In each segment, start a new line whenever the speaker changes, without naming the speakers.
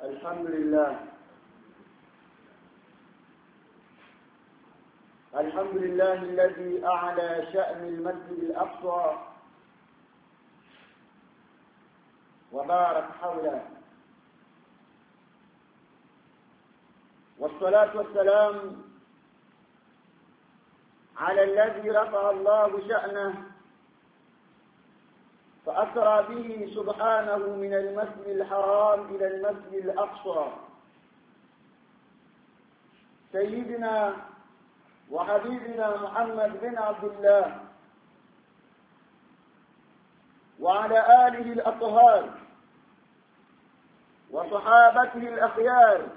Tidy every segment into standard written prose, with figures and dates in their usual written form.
الحمد لله الحمد لله الذي أعلى شأن المسجد الأقصى وبارك حوله، والصلاة والسلام على الذي رفع الله شأنه فأسرى به سبحانه من المسجد الحرام إلى المسجد الأقصى، سيدنا وحبيبنا محمد بن عبد الله وعلى آله الأطهار وصحابته الأخيار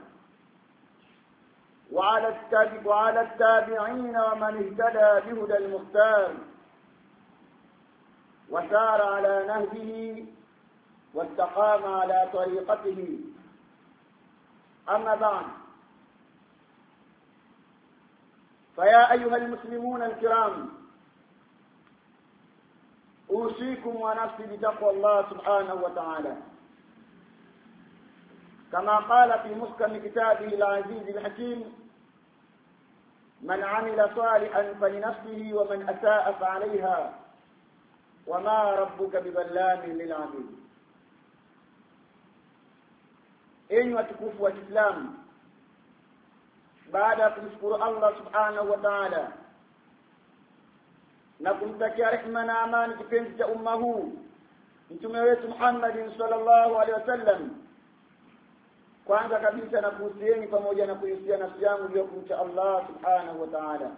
وعلى التابعين ومن اهتدى بهدى المختار وسار على نهجه واستقام على طريقته. أما بعد، فيا أيها المسلمون الكرام، أوصيكم ونفسي بتقوى الله سبحانه وتعالى، كما قال في محكم كتابه العزيز الحكيم: من عمل صالحا فلنفسه ومن أساء فعليها وما ربك بظلام للعبيد. Enyi watukufu wa Kiislamu, baada ya kumshukuru Allah subhanahu wa ta'ala na kumtakia rehema na amani kipenzi cha umma huu mtume wetu Muhammad sallallahu alaihi wasallam, kwanza kabisa na kuhusieni pamoja na kuhusia nafsi yangu juu ya kumcha Allah subhanahu wa ta'ala,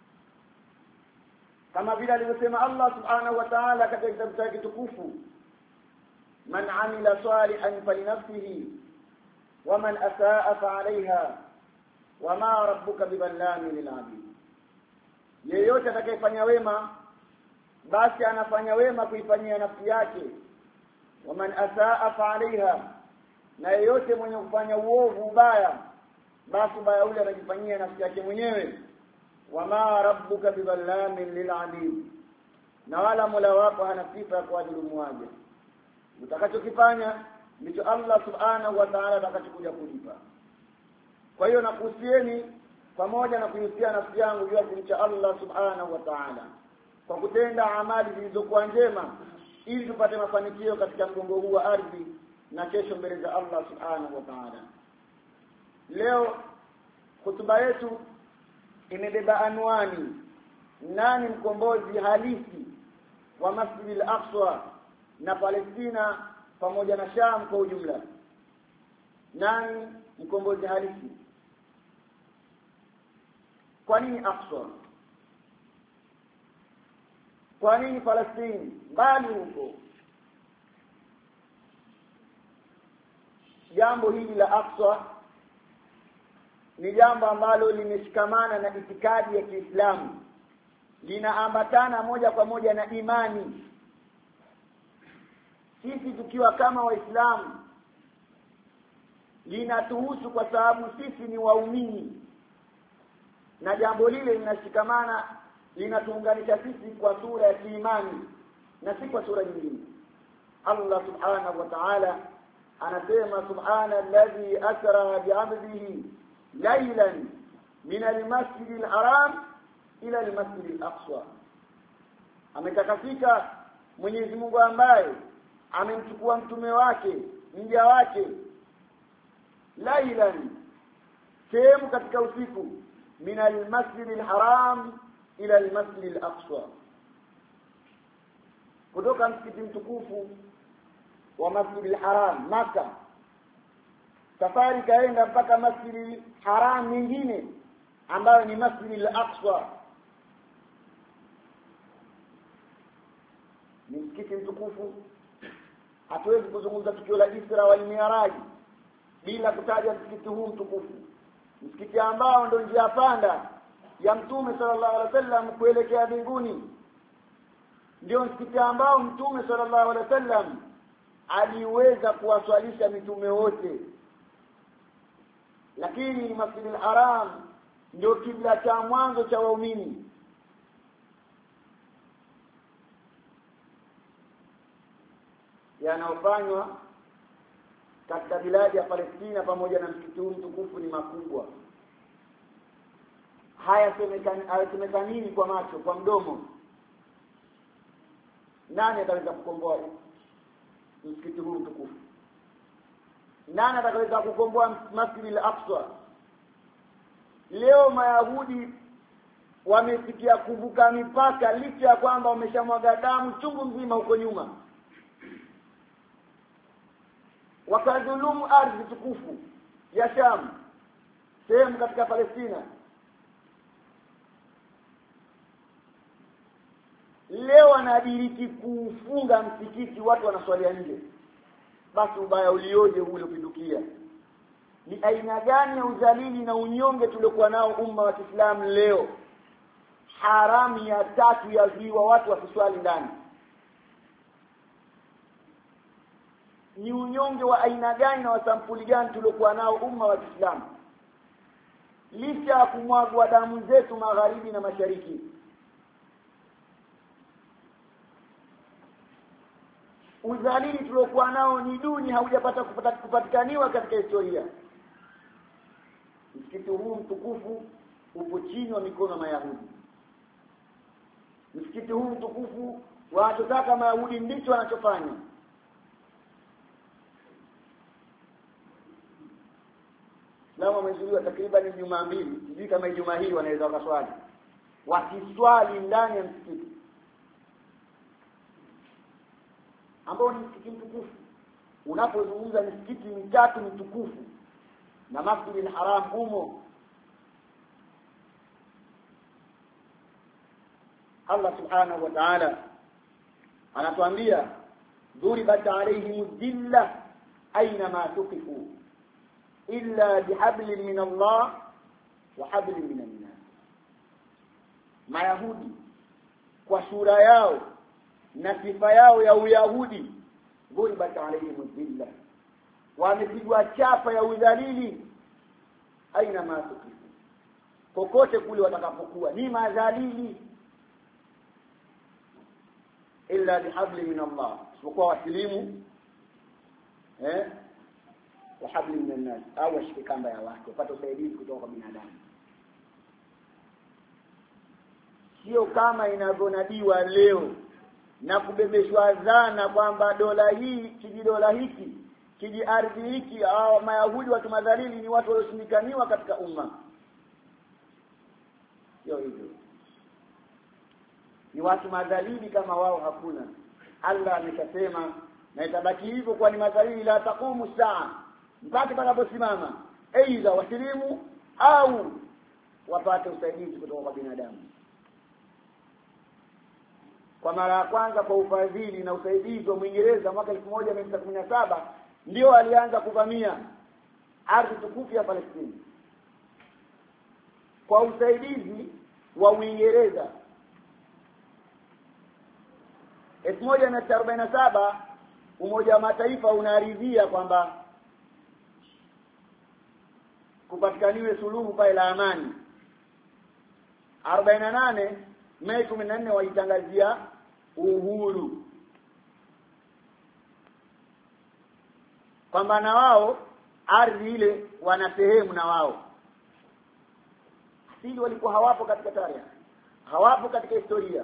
kama vile alivyosema Allah subhanahu wa ta'ala katika kitabu chake kitukufu: man amila salihan falinafsihi wa man asaa fa'alayha wama rabbuka bidhallamin lil'abid. Yeyote atakayefanya wema basi anafanya wema kuifanyia nafsi yake, wa man asaa fa'alayha, na yeyote mwenye kufanya uovu ubaya basi ubaya ule anajifanyia nafsi yake mwenyewe. Wama rabbuka bidhallamin lil'abid, na wala Mola wako hana sifa ya kuwadhulumu waja. Utakachokifanya ndicho Allah subhanahu wa ta'ala atakachokuja kulipa. Kwa hiyo nakuhusieni pamoja na kuhusia nafsi yangu juu ya kumcha Allah subhanahu wa ta'ala kwa kutenda amali zilizokuwa njema, ili tupate mafanikio katika mgongo huu wa ardhi na kesho mbele za Allah subhanahu wa ta'ala. Leo hutuba yetu imebeba anwani: nani mkombozi halisi wa Masjid al-Aqsa na Palestina pamoja na Sham kwa ujumla? Nani mkombozi halisi? Kwa nini Aqsa? Kwa nini Palestina? Bali huko jambo hili la Aqsa ni jambo ambalo limeshikamana na itikadi ya Kiislamu, linaambatana moja kwa moja na imani. Sisi tukiwa kama Waislamu linatuhusu kwa sababu sisi ni waumini, na jambo lile linashikamana, linatuunganisha sisi kwa sura ya kiimani na si kwa sura nyingine. Allah subhanahu wa ta'ala anasema: subhana alladhi asra bi'abdihi laylan min al-masjid al-haram ila al-masjid al-aqsa. Ametakasika Mwenyezi Mungu ambaye amemchukua mtume wake, mja wake, laylan, sehemu katika usiku, min al-masjid al-haram ila al-masjid al-aqsa, kutoka msikiti mtukufu wa Masjid al-Haram Makkah, safari kaenda mpaka Masjid al-Haram nyingine ambayo ni Masjid al-Aqsa. Ni msikiti mtukufu. Hatuwezi kuzungumza tukio la Isra wal Mi'raj bila kutaja msikiti huu mtukufu, msikiti ambao ndio njia panda ya Mtume sallallahu alaihi wasallam kuelekea mbinguni. Ndio msikiti ambao Mtume sallallahu alaihi wasallam aliweza kuwaswalisha mitume wote, lakini Masjid al-Haram ndio kibla cha mwanzo cha waumini. Yanayofanywa katika biladi ya Palestina pamoja na msikiti huu mtukufu ni makubwa. Haya semekani kwa macho, kwa mdomo. Nani ataweza kukomboa msikiti huu mtukufu? Nani ataweza kukomboa Masjid al-Aqsa? Leo Mayahudi wamefikia kuvuka mipaka licha ya kwamba wameshamwaga damu chungu mzima huko nyuma. Wakadhulumu ardhi tukufu ya Sham, sehemu katika Palestina. Leo wanadiriki kufunga msikiti, watu wanaswalia nje. Basi ubaya ulioje ule upindukia. Ni aina gani ya udhalili na unyonge tuliokuwa nao umma wa Kiislamu leo? Haramu ya tatu ya ziwa watu wasiswali ndani. Ni unyonge wa aina gani na wasampuli gani tuliokuwa nao umma wa Kiislamu? Licha ya kumwagwa damu zetu magharibi na mashariki. Udhalili tuliokuwa nao ni duni haujapata kupatikaniwa katika historia. Msikiti huu mtukufu upo chini wa mikono ya Mayahudi. Msikiti huu mtukufu wanachotaka Mayahudi ndicho wanachofanya. Leo wamezuiwa takriban Ijumaa mbili, sijui kama Ijumaa hii wanaweza wakaswali. Wakiswali ndani ya msikiti ambao ni msikiti mtukufu. Unapozungumza msikiti mitatu mtukufu na Masjid al-Haram humo, Allah subhanahu wa ta'ala anatuambia dhuribat alayhim dhilla aina ma tuqifu illa bihablin min Allah wa hablin min an-nas. Mayahudi kwa sura yao na sifa yao ya uyahudi, dhuribat alayhim dhilla, wamepigwa chapa ya udhalili aina ma tuqifu, kokote kule watakapokuwa ni madhalili, illa bihabli min Allah, isipokuwa wasilimu wa habli min an-nas, au washike kamba ya watu wapate usaidizi kutoka kwa binadamu. Sio kama inavyonadiwa leo na kubebeshwa dhana kwamba dola hii, kijidola hiki, kiji ardhi hiki, au Mayahudi watu madhalili ni watu walioshindikaniwa katika umma. Sio hivyo. Ni watu madhalili kama wao hakuna. Allah ameshasema na itabaki hivyo kwa ni madhalili la taqumu saa, mpaka panaposimama aidha wasilimu au wapate usaidizi kutoka kwa binadamu. Kwa mara ya kwanza kwa ufadhili na usaidizi wa Mwingereza mwaka 1917 ndio alianza kuvamia ardhi tukufu ya Palestina. Kwa usaidizi wa Uingereza 1947 Umoja wa Mataifa unaridhia kwamba kupatikaniwe suluhu pale la amani. 48 Mei 14 waitangazia uhuru, kwamba na wao ardhi ile wana sehemu na wao. Asili walikuwa hawapo katika tarehe, hawapo katika historia.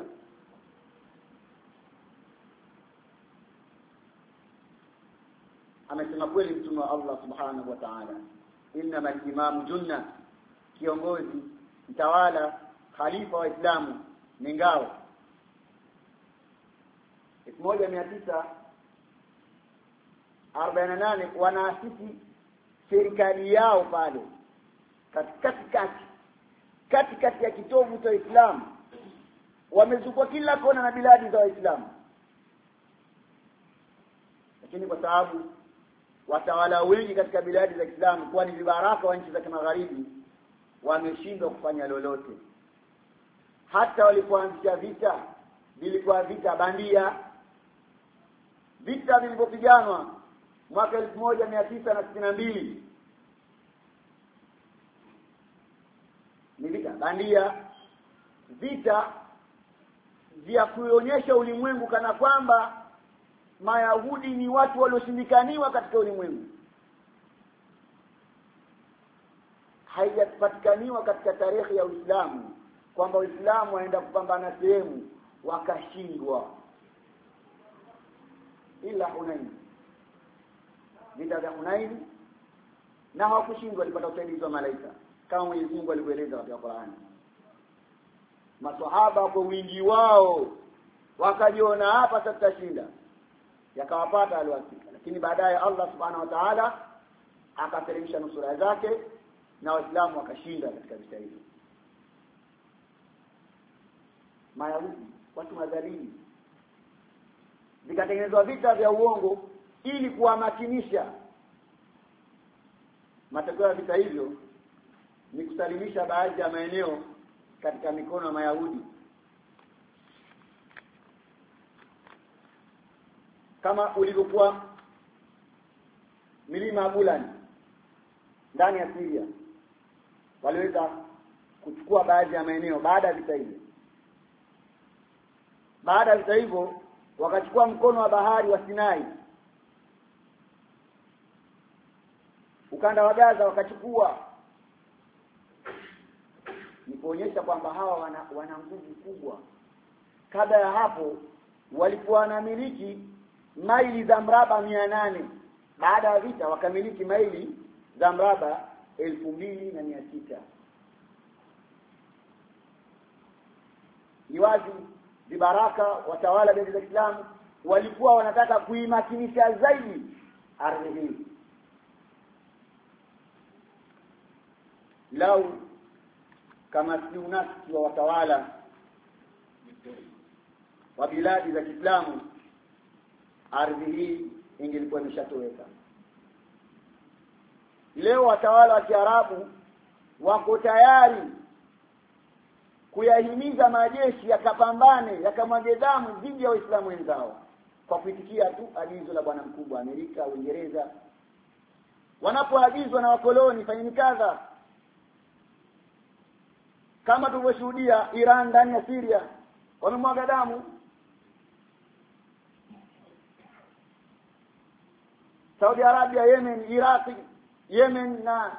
Amesema kweli mtume wa Allah subhanahu wa ta'ala, inna al-imamu junna, kiongozi, mtawala, khalifa wa Islamu ni ngao. 1948 wanaasisi serikali yao pale katikati ya kitovu cha Uislamu. Wamezunguka kila kona na biladi za Waislamu, lakini kwa sababu watawala wengi katika biladi za Kiislamu kwa ni vibaraka wa nchi za Magharibi, wameshindwa kufanya lolote. Hata walipoanzisha vita, vilikuwa vita bandia. Vita vilipopiganwa mwaka 1962 ni vita bandia, vita vya kuonyesha ulimwengu kana kwamba Mayahudi ni watu walioshindikaniwa katika ulimwengu. haijapatikaniwa katika tarehe ya Uislamu kwamba Uislamu waenda kupambana sehemu wakashindwa, ila Hunain. Vita vya Hunain na hawakushindwa, walipata usaidizi wa malaika kama Mwenyezi Mungu alivyoeleza katika Qur'ani. Maswahaba kwa wingi wao wakajiona hapa tutashinda, yakawapata aliwafika, lakini baadaye Allah subhanahu wa ta'ala akateremsha nusura zake na Waislamu wakashinda katika vita hivyo. Mayahudi, watu madhalili, vikatengenezwa vita vya uongo ili kuwamakinisha. Matokeo ya vita hivyo ni kusalimisha baadhi ya maeneo katika mikono ya Mayahudi, kama ulivyokuwa milima ya Golan ndani ya Syria. Waliweza kuchukua baadhi ya maeneo baada ya vita hivyo. Baada ya vita hivyo wakachukua mkono wa bahari wa Sinai, ukanda wa Gaza wakachukua. Ni kuonyesha kwamba hawa wana nguvu kubwa. Kabla ya hapo walikuwa wanamiliki maili za mraba 800. Baada ya vita wakamiliki maili za mraba 2600. Ni wazi vibaraka watawala wa Kiislamu walikuwa wanataka kuimakinisha zaidi ardhi hii. Lau kama si unafiki wa watawala wa biladi za Kiislamu, ardhi hii ingelikuwa imeshatoweka. Leo watawala wa Kiarabu wako tayari kuyahimiza majeshi yakapambane, yakamwage damu dhidi ya Waislamu wenzao kwa kuitikia tu agizo la bwana mkubwa Amerika, Uingereza. Wanapoagizwa na wakoloni fanyeni kadha, kama tulivyoshuhudia Iran ndani ya Syria, wamemwaga damu. Saudi Arabia, Yemen, Iraq, Yemen na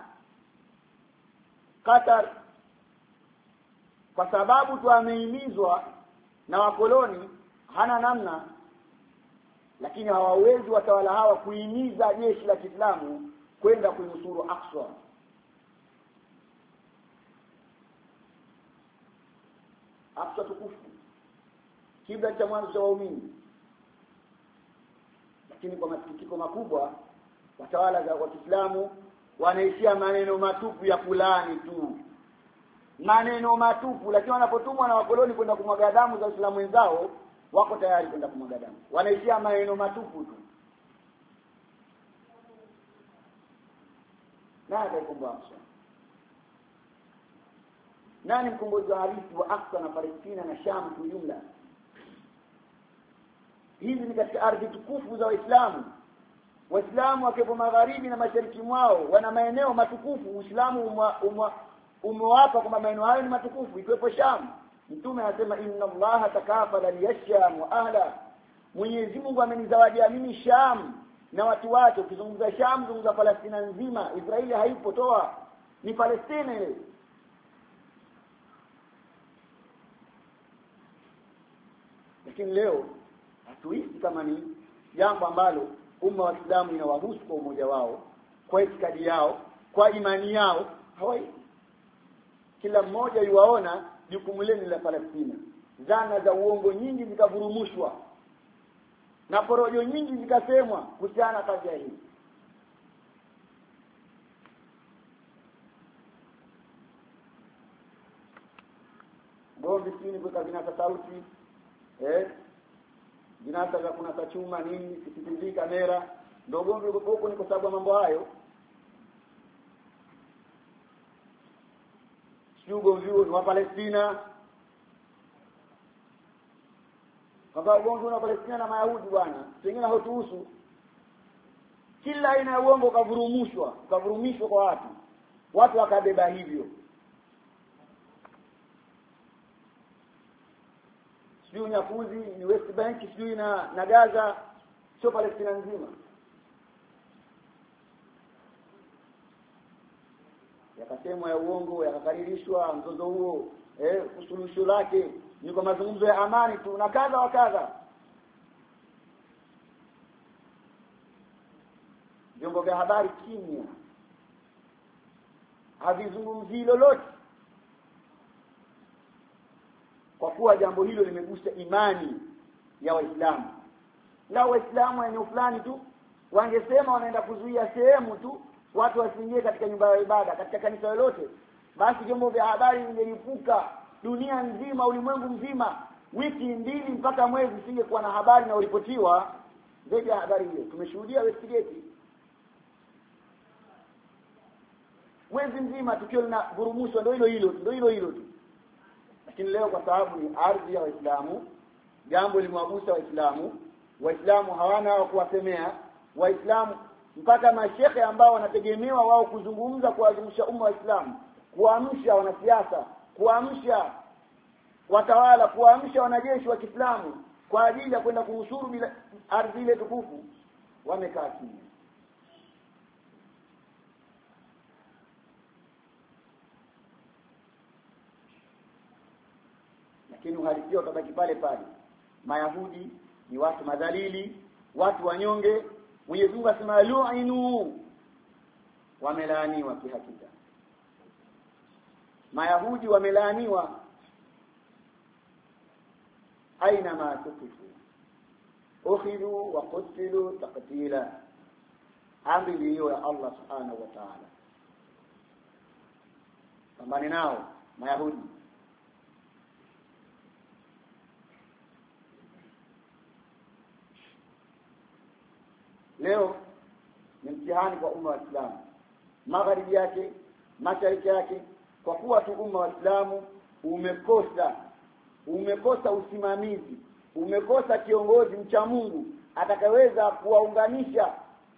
Qatar, kwa sababu tu amehimizwa na wakoloni, hana namna. Lakini hawawezi watawala hawa kuhimiza jeshi la Kiislamu kwenda kuinusuru Aqsa. Aqsa tukufu, kibla cha mwanzo cha waumini. Lakini kwa masikitiko makubwa watawala wa Kiislamu wanaishia maneno matupu ya fulani tu, maneno matupu. Lakini wanapotumwa na wakoloni kwenda kumwaga damu za Waislamu wenzao, wako tayari kwenda kumwaga damu. Wanaishia maneno matupu tu. Nani kumbuka? Nani mkombozi wa halisi wa Aqsa na Palestina na Sham kwa jumla? Hizi ni katika ardhi tukufu za Waislamu. Waislamu wakiwa magharibi na mashariki mwao wana maeneo matukufu. Uislamu umewapa kwamba maeneo hayo ni matukufu, ikiwepo Sham. Mtume anasema inna Allaha takafala liyasham wa ahla, Mwenyezi Mungu amenizawadia mimi Sham na watu wake. Ukizungumza Sham zungumza Palestina nzima. Israeli haipo, toa, ni Palestina ile. Lakini leo hatuishi kama ni jambo ambalo umma wa Kiislamu inawahusu kwa umoja wao, kwa itikadi yao, kwa imani yao. Hawai, kila mmoja yuwaona jukumu lake la Palestina. Zana za uongo nyingi zikavurumushwa na porojo nyingi zikasemwa kuhusiana na kazi hii. Gombi sini kwa vinasa sauti, vinasa za kuna chuma nini, CCTV kamera, ndio gombi huko ni kwa sababu mambo hayo. Shugo view wa Palestina. Kwa ugomvi wa Palestina na Mayahudi bwana, wengine hautuhusu. Kila aina ya uongo kavurumishwa kwa watu wakabeba hivyo. Sio nyakuzi ni West Bank, sio na Gaza, sio Palestina nzima. yakasemwa ya uongo, yakakaririshwa mzozo huo, usuluhisho lake ni kwa mazungumzo ya amani tu na kadha wa kadha. Vyombo vya habari kimya, havizungumzii lolote, kwa kuwa jambo hilo limegusa imani ya Waislamu. Na Waislamu eneo fulani tu wangesema wanaenda kuzuia sehemu tu watu wasiingie katika nyumba ya ibada, katika kanisa lolote, basi vyombo vya habari vingelipuka dunia nzima, ulimwengu mzima, wiki 2 mpaka mwezi singekuwa na habari na uripotiwa zaidi ya habari hiyo. Tumeshuhudia Westgate mwezi mzima tukio lina gurumushwa, ndio hilo tu. Lakini leo kwa sababu ni ardhi ya Waislamu, jambo limewagusa Waislamu hawana wa kuwasemea Waislamu, mpaka mashehe ambao wanategemewa wao kuzungumza kuadhimisha umma wa Uislamu, kuamsha wanasiasa, kuamsha watawala, kuamsha wanajeshi wa Kiislamu kwa ajili ya kwenda kunusuru bila ardhi ile tukufu, wamekaa kimya. Lakini uhalisia utabaki pale pale. Mayahudi ni watu madhalili, watu wanyonge. Mwenyezi Mungu asema lu'inu, wamelaaniwa kihakika. Mayahudi wamelaaniwa aina ma tukifu, ukhidhu wa qutilu taqtila. Amri hiyo ya Allah subhanahu wa ta'ala. Pambane nao Mayahudi. Leo ni mtihani kwa umma wa Uislamu, magharibi yake, mashariki yake, kwa kuwa tu umma wa Uislamu umekosa usimamizi, umekosa kiongozi mcha Mungu atakayeweza kuwaunganisha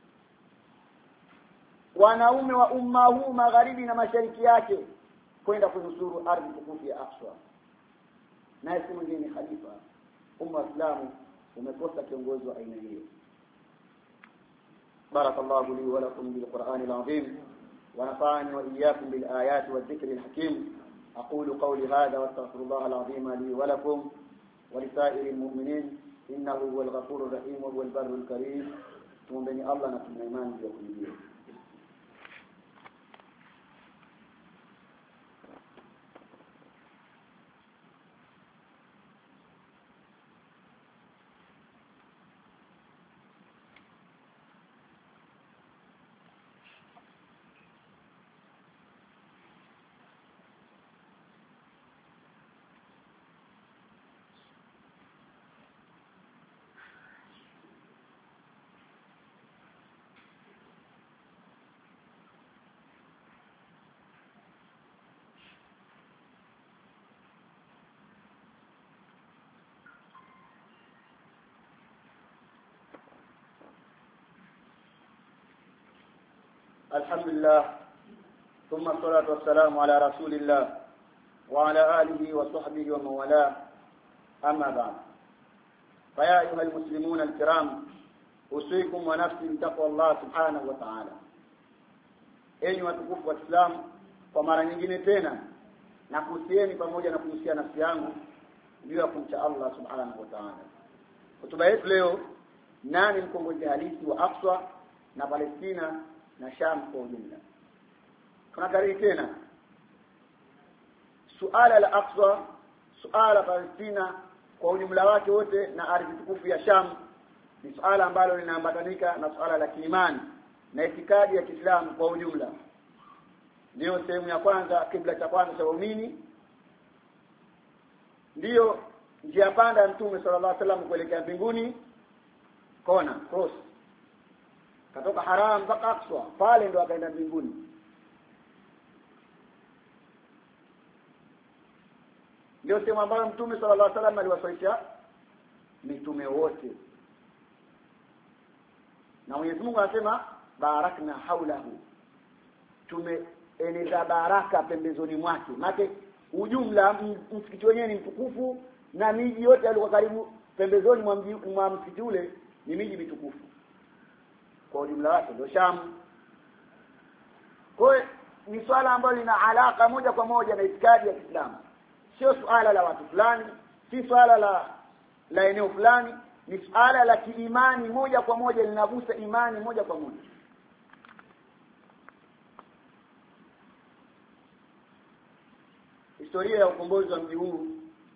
wanaume wa umma huu magharibi na mashariki yake kwenda kunusuru ardhi tukufu ya Aqsa. Na si mwingine khalifa. Umma wa Uislamu umekosa kiongozi wa aina hiyo. بارك الله لي ولكم بالقرآن العظيم ونفعني وإياكم بالآيات والذكر الحكيم. أقول قولي هذا واستغفر الله العظيم لي ولكم ولسائر المؤمنين إنه هو الغفور الرحيم وهو البر الكريم. ثم بني الله نتمنى إيمان بيكم. الحمد لله ثم الصلاة والسلام على رسول الله وعلى آله وصحبه ومن والاه. أما بعد، فيا أيها المسلمون الكرام، أوصيكم ونفسي بتقوى الله سبحانه وتعالى. Enyi watukufu wa Islam, kwa mara nyingine tena nakuhusieni pamoja na kuhusia nafsi yangu juu ya kumcha Allah subhanahu wa ta'ala. Hotuba yetu leo, nani mkombozi halisi wa Aqsa na Palestina na Sham kwa ujumla. Tunakariri tena suala la Aqsa, suala la Palestina kwa ujumla wake wote na ardhi tukufu ya Sham ni suala ambalo linaambatanika na suala la kiimani na itikadi ya Kiislamu kwa ujumla. Ndio sehemu ya kwanza, kibla cha kwanza cha waumini, ndio njia panda ya Mtume sallallahu alaihi wasallam kuelekea mbinguni, cross katoka Haram mpaka Aqsa, pale ndo akaenda mbinguni. Ndio sehemu ambayo Mtume sallallahu alaihi wasallam aliwasaisha mitume wote. Na Mwenyezi Mungu anasema barakna haulahu, tumeeneza baraka pembezoni mwake. Maana ujumla msikiti wenyewe ni mtukufu na miji yote ilikuwa karibu pembezoni mwa msikiti ule ni miji mitukufu kwa ujumla wake, ndio Sham. Kwa ni swala ambalo lina alaka moja kwa moja na itikadi ya Kiislamu. Sio swala la watu fulani, si swala la eneo fulani, ni swala la kiimani moja kwa moja, linagusa imani moja kwa moja. Historia ya ukombozi wa mji huu,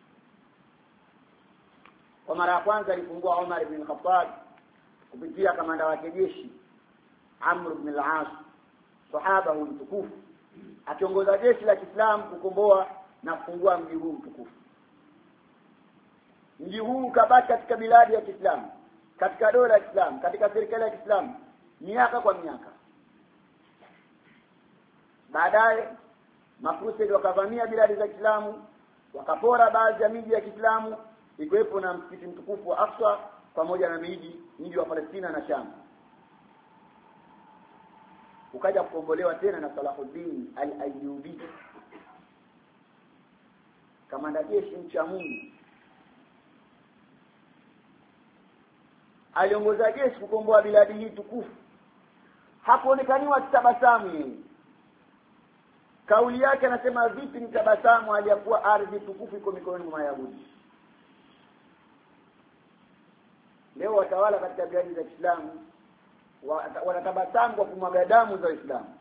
kwa mara ya kwanza alifungua Umar ibn Khattab kupitia kamanda wa jeshi Amr ibn al-As, sahaba huyu mtukufu, akiongoza jeshi la Kiislamu kukomboa na kufungua mji huu mtukufu. Mji huu kabaki katika biladi ya Kiislamu, katika dola ya Kiislamu, katika serikali ya Kiislamu miaka kwa miaka. Baadaye Mafusidi wakavamia biladi za Kiislamu, wakapora baadhi ya miji ya Kiislamu, ikiwepo na msikiti mtukufu wa Aqsa pamoja na miji wa Palestina na Sham. Ukaja kukombolewa tena na Salahuddin al-Ayyubi, kamanda jeshi mcha Mungu. Aliongoza jeshi kukomboa biladi hii tukufu. Hakuonekaniwa tabasamu yeye. Kauli yake anasema vipi nitabasamu aliyakuwa ardhi tukufu iko mikononi mwa Wayahudi. Leo watawala katika biladi za Kiislamu wanatabasamu kwa kumwaga damu za Uislamu.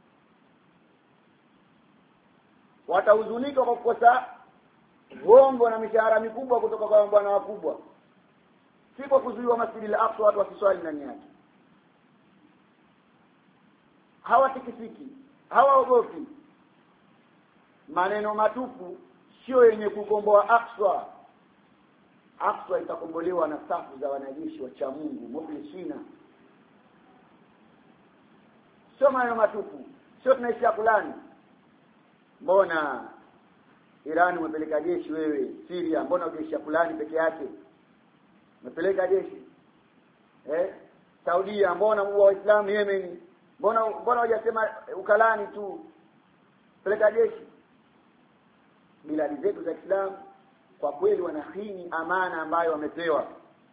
Watahuzunika kwa kukosa hongo na mishahara mikubwa kutoka kwa bwana wakubwa, si kwa kuzuiwa Masjid al-Aqsa watu wasiswali ndani yake. Hawatikisiki, hawaogopi. Maneno matupu sio yenye kukomboa Aqsa. Aqsa itakombolewa na safu za wanajeshi wa cha Mungu mukhlisina. Sio maneno matupu, sio tunaisha kulani. Mbona Iran umepeleka jeshi wewe? Syria mbona ujeshi kulani peke yake? Umepeleka jeshi. Saudia mbona muua Waislamu Yemen? Mbona hujasema ukalani tu? Peleka jeshi. Biladi zetu za Kiislamu kwa kweli wanahini amana ambayo wamepewa.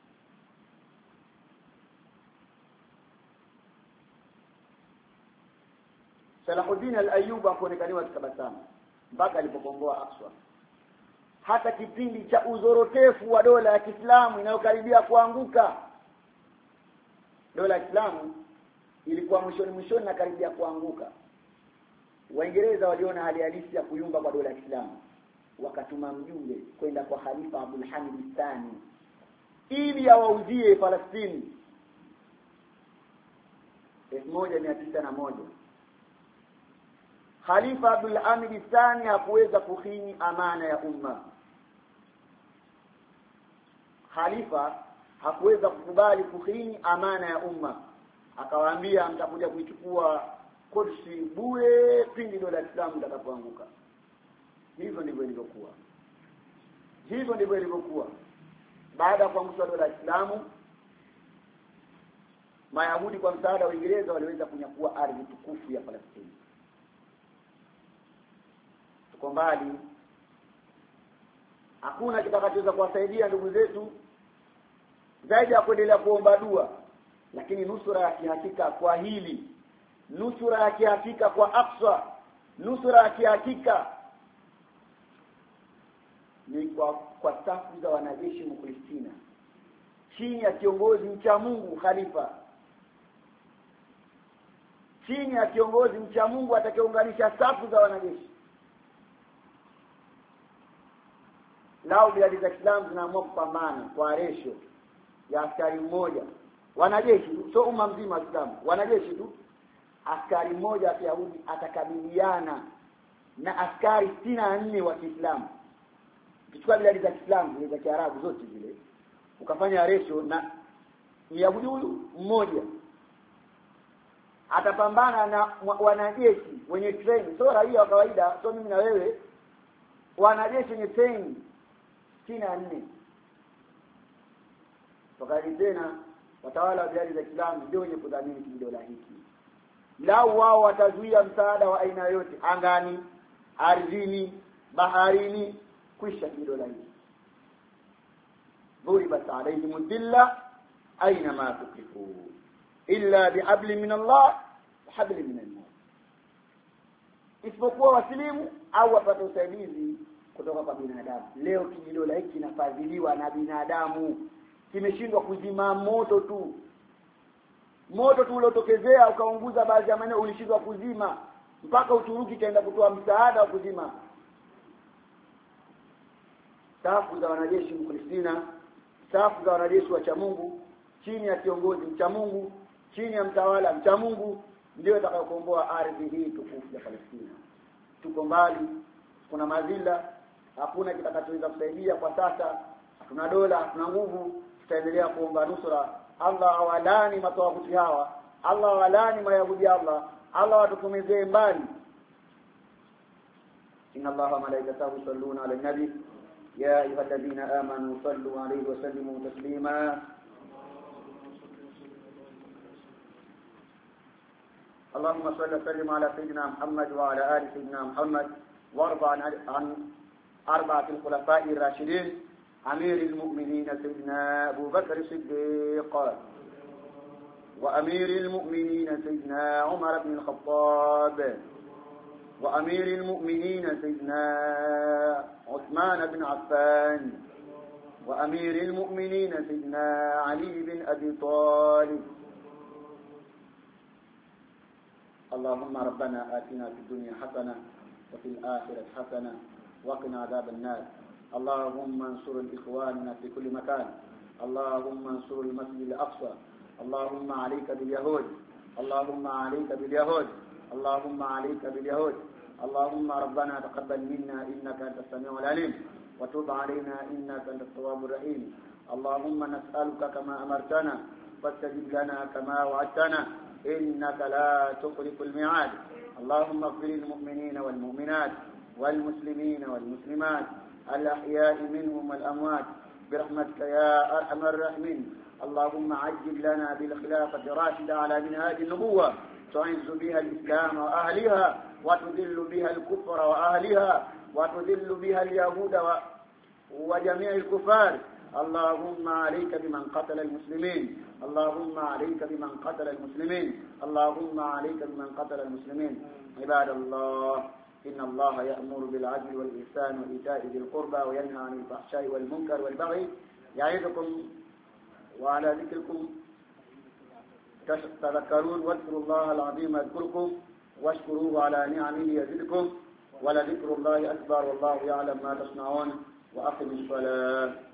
Salahuddin al-Ayyubi akaonekaniwa tabasamu mpaka alipokomboa Aqsa. Hata kipindi cha uzorotefu wa dola ya Kiislamu inayokaribia kuanguka, dola ya Kiislamu ilikuwa mwishoni na karibia kuanguka, Waingereza waliona hali halisi ya kuyumba kwa dola ya Kiislamu, wakatuma mjumbe kwenda kwa Khalifa Abdul Hamid Thani ili awauzie Palestina 1901. Khalifa Abdul Hamid Thani hakuweza kuhini amana ya umma. Khalifa hakuweza kukubali kuhini amana ya umma. Akawaambia mtakuja kuichukua Quds bure pindi dola ya Kiislamu itakapoanguka. Hivyo ndivyo ilivyokuwa. Baada ya kuanguka dola ya Kiislamu, Mayahudi kwa msaada wa Uingereza waliweza kunyakua ardhi tukufu ya Palestina. Tuko mbali. Hakuna kitakachoweza kuwasaidia ndugu zetu zaidi ya kuendelea kuomba dua, lakini nusura ya kihakika kwa hili, nusura ya kihakika kwa Aqsa, nusura ya kihakika ni kwa safu za wanajeshi mukhlisina chini ya kiongozi mcha Mungu Khalifa, chini ya kiongozi mcha Mungu atakayeunganisha safu za wanajeshi. Lao biladi za Kiislamu zinaamua kupambana kwa ratio ya askari mmoja, wanajeshi tu, sio umma mzima wa Kiislamu, wanajeshi tu. Askari mmoja wa Kiyahudi atakabiliana na askari 64 wa Kiislamu. Kichukua biladi za Kiislamu za Kiarabu zote zile, ukafanya ratio na Myahudi huyu mmoja atapambana na wanajeshi wenye training, sio raia wa kawaida, sio mimi na wewe, wanajeshi wenye training 64. Wakati tena watawala wa biladi za Kiislamu ndio wenye kudhamini dola hiki. Lao wao watazuia msaada wa aina yote, angani, ardhini, baharini, kwisha dola hii. Dhuribat alayhim ad-dilla aina ma tuqifu illa bihablin min Allah wa hablin min an-nas. isipokuwa wasilimu au wapate usaidizi kutoka kwa binadamu. Leo kijidola hiki kinafadhiliwa na binadamu, kimeshindwa kuzima moto tu uliotokezea ukaunguza baadhi ya maeneo, ulishindwa kuzima mpaka Uturuki kaenda kutoa msaada wa kuzima. Safu za wanajeshi Mkristo, safu za wanajeshi wa cha Mungu chini ya kiongozi mcha Mungu, chini ya mtawala mcha Mungu, ndio itakayokomboa ardhi hii tukufu ya Palestina. Tuko mbali, kuna madhila, hakuna kitakachoweza kusaidia kwa sasa, hatuna dola, hatuna nguvu, tutaendelea kuomba nusura. Allah awalani matawaguti hawa, Allah awalani mayahudi, Allah watukomezee mbali. inna Allaha malaikatahu yusalluna ala nabi ya ayyuhalladhina amanu sallu alayhi wa sallimu taslima. اللهم صل وسلم على سيدنا محمد وعلى آل سيدنا محمد، وارض عن أربعة الخلفاء الراشدين أمير المؤمنين سيدنا أبو بكر الصديق، وأمير المؤمنين سيدنا عمر بن الخطاب، وأمير المؤمنين سيدنا عثمان بن عفان، وأمير المؤمنين سيدنا علي بن أبي طالب. اللهم ربنا آتنا في الدنيا حسنة وفي الآخرة حسنة وقنا عذاب النار. اللهم انصر الإخواننا في كل مكان، اللهم انصر المسجد الأقصى، اللهم عليك باليهود، اللهم عليك باليهود، اللهم عليك باليهود. اللهم ربنا تقبل منا إنك أنت السميع العليم، وتب علينا إنك أنت التواب الرحيم. اللهم نسألك كما أمرتنا فاستجب لنا كما وعدتنا إنك لا تخلف الميعاد. اللهم اغفر للمؤمنين والمؤمنات والمسلمين والمسلمات الأحياء منهم والأموات برحمتك يا أرحم الراحمين. اللهم عجل لنا بالخلافة راشدة على منهاج النبوة تعز بها الإسلام وأهلها وتذل بها الكفر وأهلها وتذل بها اليهود وجميع الكفار. اللهم عليك بمن قتل المسلمين، اللهم عليك بمن قتل المسلمين، اللهم عليك بمن قتل المسلمين. عباد الله، إن الله يأمر بالعدل والإحسان وإيتاء ذي القربى وينهى عن الفحشاء والمنكر والبغي يعظكم وعلى ذكركم تذكرون. واذكروا الله العظيم يذكركم واشكروه على نعمه يزدكم ولذكر الله أكبر والله يعلم ما تصنعون. وأقم الصلاة.